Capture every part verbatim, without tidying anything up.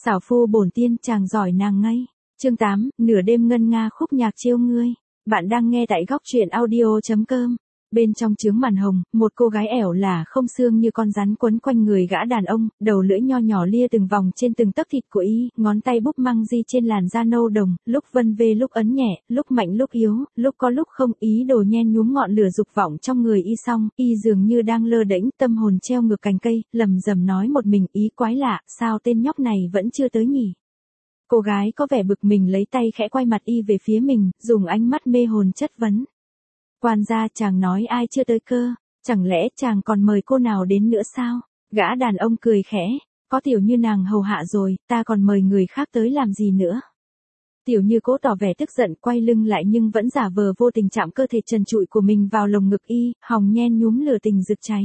Xảo phu bổn tiên chàng giỏi nàng ngây. Chương tám, nửa đêm ngân nga khúc nhạc trêu ngươi. Bạn đang nghe tại góc truyện audio chấm com. Bên trong chướng màn hồng, một cô gái ẻo là không xương như con rắn quấn quanh người gã đàn ông, đầu lưỡi nho nhỏ lia từng vòng trên từng tấc thịt của y, ngón tay búp măng di trên làn da nâu đồng, lúc vân vê lúc ấn nhẹ, lúc mạnh lúc yếu, lúc có lúc không, ý đồ nhen nhúm ngọn lửa dục vọng trong người y. Xong, y dường như đang lơ đễnh, tâm hồn treo ngược cành cây, lầm rầm nói một mình, ý quái lạ, sao tên nhóc này vẫn chưa tới nhỉ? Cô gái có vẻ bực mình lấy tay khẽ quay mặt y về phía mình, dùng ánh mắt mê hồn chất vấn. Quan gia, chàng nói ai chưa tới cơ, chẳng lẽ chàng còn mời cô nào đến nữa sao? Gã đàn ông cười khẽ, có Tiểu Như nàng hầu hạ rồi, ta còn mời người khác tới làm gì nữa? Tiểu Như cố tỏ vẻ tức giận, quay lưng lại nhưng vẫn giả vờ vô tình chạm cơ thể trần trụi của mình vào lồng ngực y, hòng nhen nhúm lửa tình rực cháy.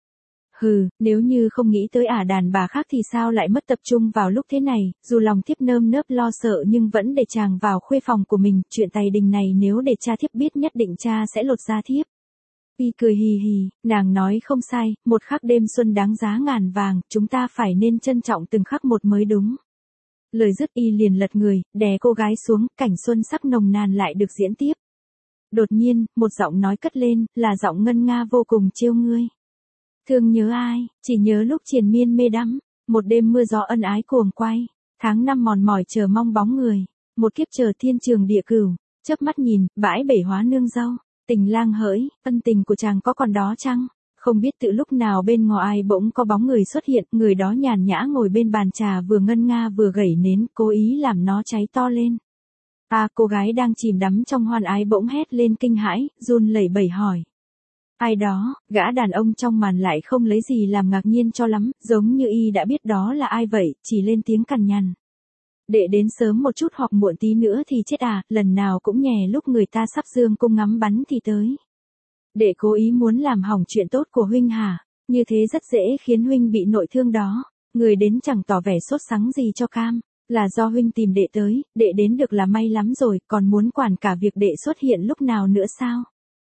Hừ, nếu như không nghĩ tới ả đàn bà khác thì sao lại mất tập trung vào lúc thế này, dù lòng thiếp nơm nớp lo sợ nhưng vẫn để chàng vào khuê phòng của mình, chuyện tài đình này nếu để cha thiếp biết nhất định cha sẽ lột da thiếp. Y cười hì hì, nàng nói không sai, một khắc đêm xuân đáng giá ngàn vàng, chúng ta phải nên trân trọng từng khắc một mới đúng. Lời dứt y liền lật người, đè cô gái xuống, cảnh xuân sắc nồng nàn lại được diễn tiếp. Đột nhiên, một giọng nói cất lên, là giọng ngân nga vô cùng trêu ngươi. Thương nhớ ai, chỉ nhớ lúc triền miên mê đắm, một đêm mưa gió ân ái cuồng quay, tháng năm mòn mỏi chờ mong bóng người, một kiếp chờ thiên trường địa cửu, chớp mắt nhìn, bãi bể hóa nương dâu, tình lang hỡi, ân tình của chàng có còn đó chăng? Không biết từ lúc nào bên ngoài bỗng có bóng người xuất hiện, người đó nhàn nhã ngồi bên bàn trà vừa ngân nga vừa gẩy nến, cố ý làm nó cháy to lên. À, cô gái đang chìm đắm trong hoan ái bỗng hét lên kinh hãi, run lẩy bẩy hỏi. Ai đó, gã đàn ông trong màn lại không lấy gì làm ngạc nhiên cho lắm, giống như y đã biết đó là ai vậy, chỉ lên tiếng cằn nhằn. Đệ đến sớm một chút hoặc muộn tí nữa thì chết à, lần nào cũng nhè lúc người ta sắp dương cung ngắm bắn thì tới. Đệ cố ý muốn làm hỏng chuyện tốt của huynh hả, như thế rất dễ khiến huynh bị nội thương đó, người đến chẳng tỏ vẻ sốt sắng gì cho cam, là do huynh tìm đệ tới, đệ đến được là may lắm rồi, còn muốn quản cả việc đệ xuất hiện lúc nào nữa sao?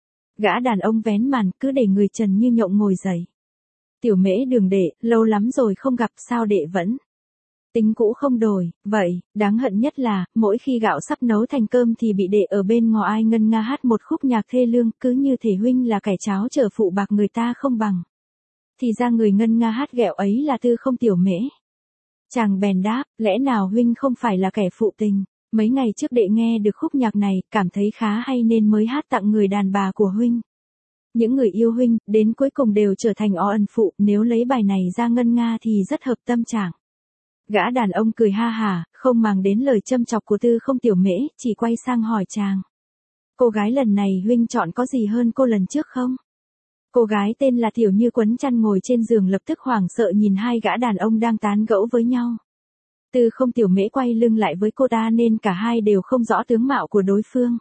Gã đàn ông vén màn, cứ để người Trần Như Nhộng ngồi dậy. Tiểu Mễ Đường đệ, lâu lắm rồi không gặp, sao đệ vẫn tính cũ không đổi, vậy, đáng hận nhất là, mỗi khi gạo sắp nấu thành cơm thì bị đệ ở bên ngò ai ngân nga hát một khúc nhạc thê lương, cứ như thể huynh là kẻ cháo trở phụ bạc người ta không bằng. Thì ra người ngân nga hát ghẹo ấy là Tư Không Tiểu Mễ. Chàng bèn đáp, lẽ nào huynh không phải là kẻ phụ tình? Mấy ngày trước đệ nghe được khúc nhạc này, cảm thấy khá hay nên mới hát tặng người đàn bà của huynh. Những người yêu huynh, đến cuối cùng đều trở thành ó ân phụ, nếu lấy bài này ra ngân nga thì rất hợp tâm trạng. Gã đàn ông cười ha hả, không màng đến lời châm chọc của Tư Không Tiểu Mễ, chỉ quay sang hỏi chàng. Cô gái lần này huynh chọn có gì hơn cô lần trước không? Cô gái tên là Tiểu Như quấn chăn ngồi trên giường lập tức hoảng sợ nhìn hai gã đàn ông đang tán gẫu với nhau. Tư Không Tiểu Mễ quay lưng lại với cô ta nên cả hai đều không rõ tướng mạo của đối phương.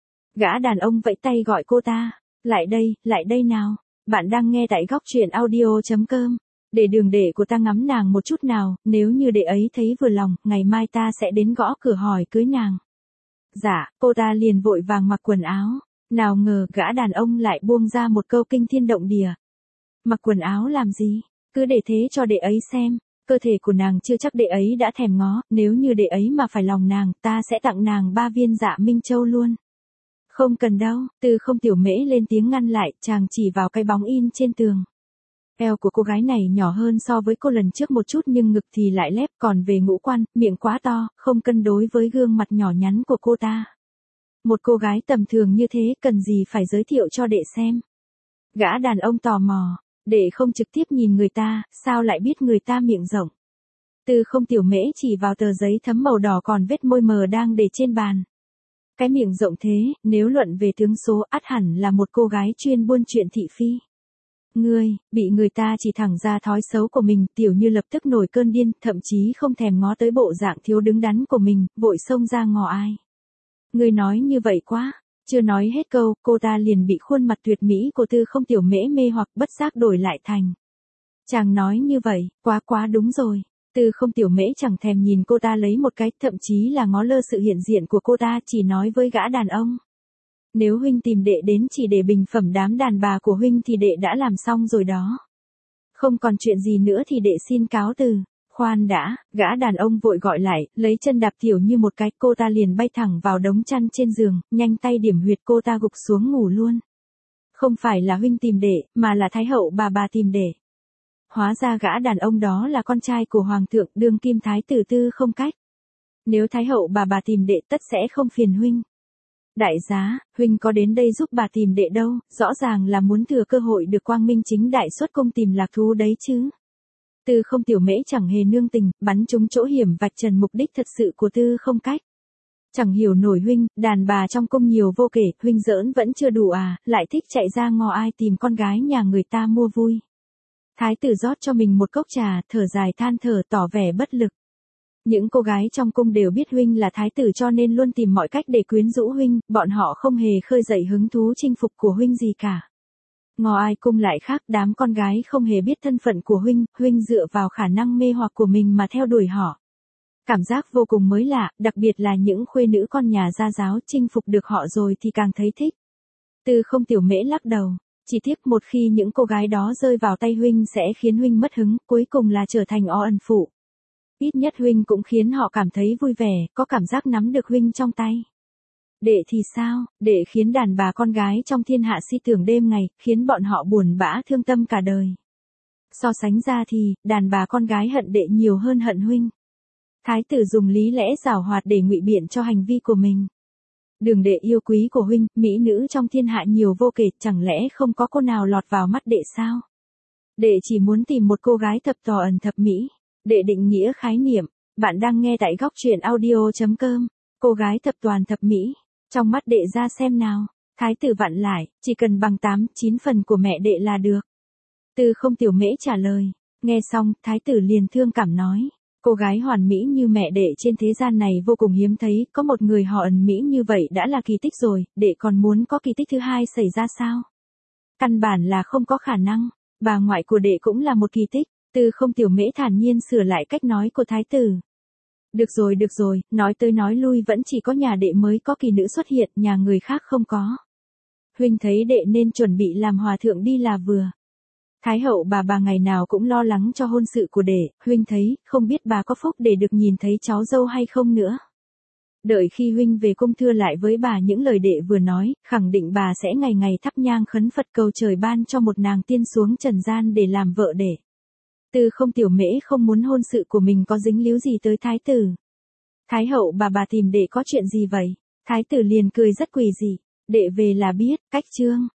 Gã đàn ông vẫy tay gọi cô ta, lại đây, lại đây nào, bạn đang nghe tại góc truyện audio chấm com. Để đường đệ của ta ngắm nàng một chút nào, nếu như đệ ấy thấy vừa lòng, ngày mai ta sẽ đến gõ cửa hỏi cưới nàng. Dạ, cô ta liền vội vàng mặc quần áo, nào ngờ gã đàn ông lại buông ra một câu kinh thiên động địa. Mặc quần áo làm gì, cứ để thế cho đệ ấy xem. Cơ thể của nàng chưa chắc đệ ấy đã thèm ngó, nếu như đệ ấy mà phải lòng nàng, ta sẽ tặng nàng ba viên Dạ Minh Châu luôn. Không cần đâu, Tư Không Tiểu Mễ lên tiếng ngăn lại, chàng chỉ vào cái bóng in trên tường. Eo của cô gái này nhỏ hơn so với cô lần trước một chút nhưng ngực thì lại lép, còn về ngũ quan, miệng quá to, không cân đối với gương mặt nhỏ nhắn của cô ta. Một cô gái tầm thường như thế cần gì phải giới thiệu cho đệ xem. Gã đàn ông tò mò. Đệ không trực tiếp nhìn người ta, sao lại biết người ta miệng rộng? Tư Không Tiểu Mễ chỉ vào tờ giấy thấm màu đỏ còn vết môi mờ đang để trên bàn. Cái miệng rộng thế, nếu luận về tướng số ắt hẳn là một cô gái chuyên buôn chuyện thị phi. Ngươi, bị người ta chỉ thẳng ra thói xấu của mình, Tiểu Như lập tức nổi cơn điên, thậm chí không thèm ngó tới bộ dạng thiếu đứng đắn của mình, vội xông ra ngò ai. Ngươi nói như vậy quá. Chưa nói hết câu, cô ta liền bị khuôn mặt tuyệt mỹ của Tư Không Tiểu Mễ mê hoặc bất giác đổi lại thành. Chàng nói như vậy, quá quá đúng rồi. Tư Không Tiểu Mễ chẳng thèm nhìn cô ta lấy một cái, thậm chí là ngó lơ sự hiện diện của cô ta, chỉ nói với gã đàn ông. Nếu huynh tìm đệ đến chỉ để bình phẩm đám đàn bà của huynh thì đệ đã làm xong rồi đó. Không còn chuyện gì nữa thì đệ xin cáo từ. Khoan đã, gã đàn ông vội gọi lại, lấy chân đạp Tiểu Như một cái, cô ta liền bay thẳng vào đống chăn trên giường, nhanh tay điểm huyệt cô ta gục xuống ngủ luôn. Không phải là huynh tìm đệ, mà là Thái hậu bà bà tìm đệ. Hóa ra gã đàn ông đó là con trai của Hoàng thượng đương kim Thái tử Tư Không Cách. Nếu Thái hậu bà bà tìm đệ tất sẽ không phiền huynh. Đại giá, huynh có đến đây giúp bà tìm đệ đâu, rõ ràng là muốn thừa cơ hội được quang minh chính đại xuất cung tìm lạc thú đấy chứ. Tư Không Tiểu Mễ chẳng hề nương tình, bắn trúng chỗ hiểm vạch trần mục đích thật sự của Tư Không Cách. Chẳng hiểu nổi huynh, đàn bà trong cung nhiều vô kể, huynh giỡn vẫn chưa đủ à, lại thích chạy ra ngõ ai tìm con gái nhà người ta mua vui. Thái tử rót cho mình một cốc trà, thở dài than thở tỏ vẻ bất lực. Những cô gái trong cung đều biết huynh là thái tử cho nên luôn tìm mọi cách để quyến rũ huynh, bọn họ không hề khơi dậy hứng thú chinh phục của huynh gì cả. Ngò ai cung lại khác, đám con gái không hề biết thân phận của huynh, huynh dựa vào khả năng mê hoặc của mình mà theo đuổi họ. Cảm giác vô cùng mới lạ, đặc biệt là những khuê nữ con nhà gia giáo chinh phục được họ rồi thì càng thấy thích. Tư Không Tiểu Mễ lắc đầu, chỉ tiếc một khi những cô gái đó rơi vào tay huynh sẽ khiến huynh mất hứng, cuối cùng là trở thành o ẩn phụ. Ít nhất huynh cũng khiến họ cảm thấy vui vẻ, có cảm giác nắm được huynh trong tay. Đệ thì sao, đệ khiến đàn bà con gái trong thiên hạ si tưởng đêm ngày, khiến bọn họ buồn bã thương tâm cả đời. So sánh ra thì, đàn bà con gái hận đệ nhiều hơn hận huynh. Thái tử dùng lý lẽ giảo hoạt để ngụy biện cho hành vi của mình. Đường đệ yêu quý của huynh, mỹ nữ trong thiên hạ nhiều vô kể, chẳng lẽ không có cô nào lọt vào mắt đệ sao? Đệ chỉ muốn tìm một cô gái thập tò ẩn thập mỹ. Đệ định nghĩa khái niệm, bạn đang nghe tại góc truyện audio chấm com, cô gái thập toàn thập mỹ, trong mắt đệ ra xem nào. Thái tử vặn lại, chỉ cần bằng tám, chín phần của mẹ đệ là được. Tư Không Tiểu Mễ trả lời, nghe xong, thái tử liền thương cảm nói, cô gái hoàn mỹ như mẹ đệ trên thế gian này vô cùng hiếm thấy, có một người họ ẩn mỹ như vậy đã là kỳ tích rồi, đệ còn muốn có kỳ tích thứ hai xảy ra sao? Căn bản là không có khả năng, bà ngoại của đệ cũng là một kỳ tích. Tư Không Tiểu Mễ thản nhiên sửa lại cách nói của thái tử. Được rồi được rồi, nói tới nói lui vẫn chỉ có nhà đệ mới có kỳ nữ xuất hiện, nhà người khác không có. Huynh thấy đệ nên chuẩn bị làm hòa thượng đi là vừa. Thái hậu bà bà ngày nào cũng lo lắng cho hôn sự của đệ, huynh thấy, không biết bà có phúc để được nhìn thấy cháu dâu hay không nữa. Đợi khi huynh về cung thưa lại với bà những lời đệ vừa nói, khẳng định bà sẽ ngày ngày thắp nhang khấn Phật cầu trời ban cho một nàng tiên xuống trần gian để làm vợ đệ. Tư Không Tiểu Mễ không muốn hôn sự của mình có dính líu gì tới thái tử. Thái hậu bà bà tìm đệ có chuyện gì vậy? Thái tử liền cười rất quỷ dị, đệ về là biết, cách chương.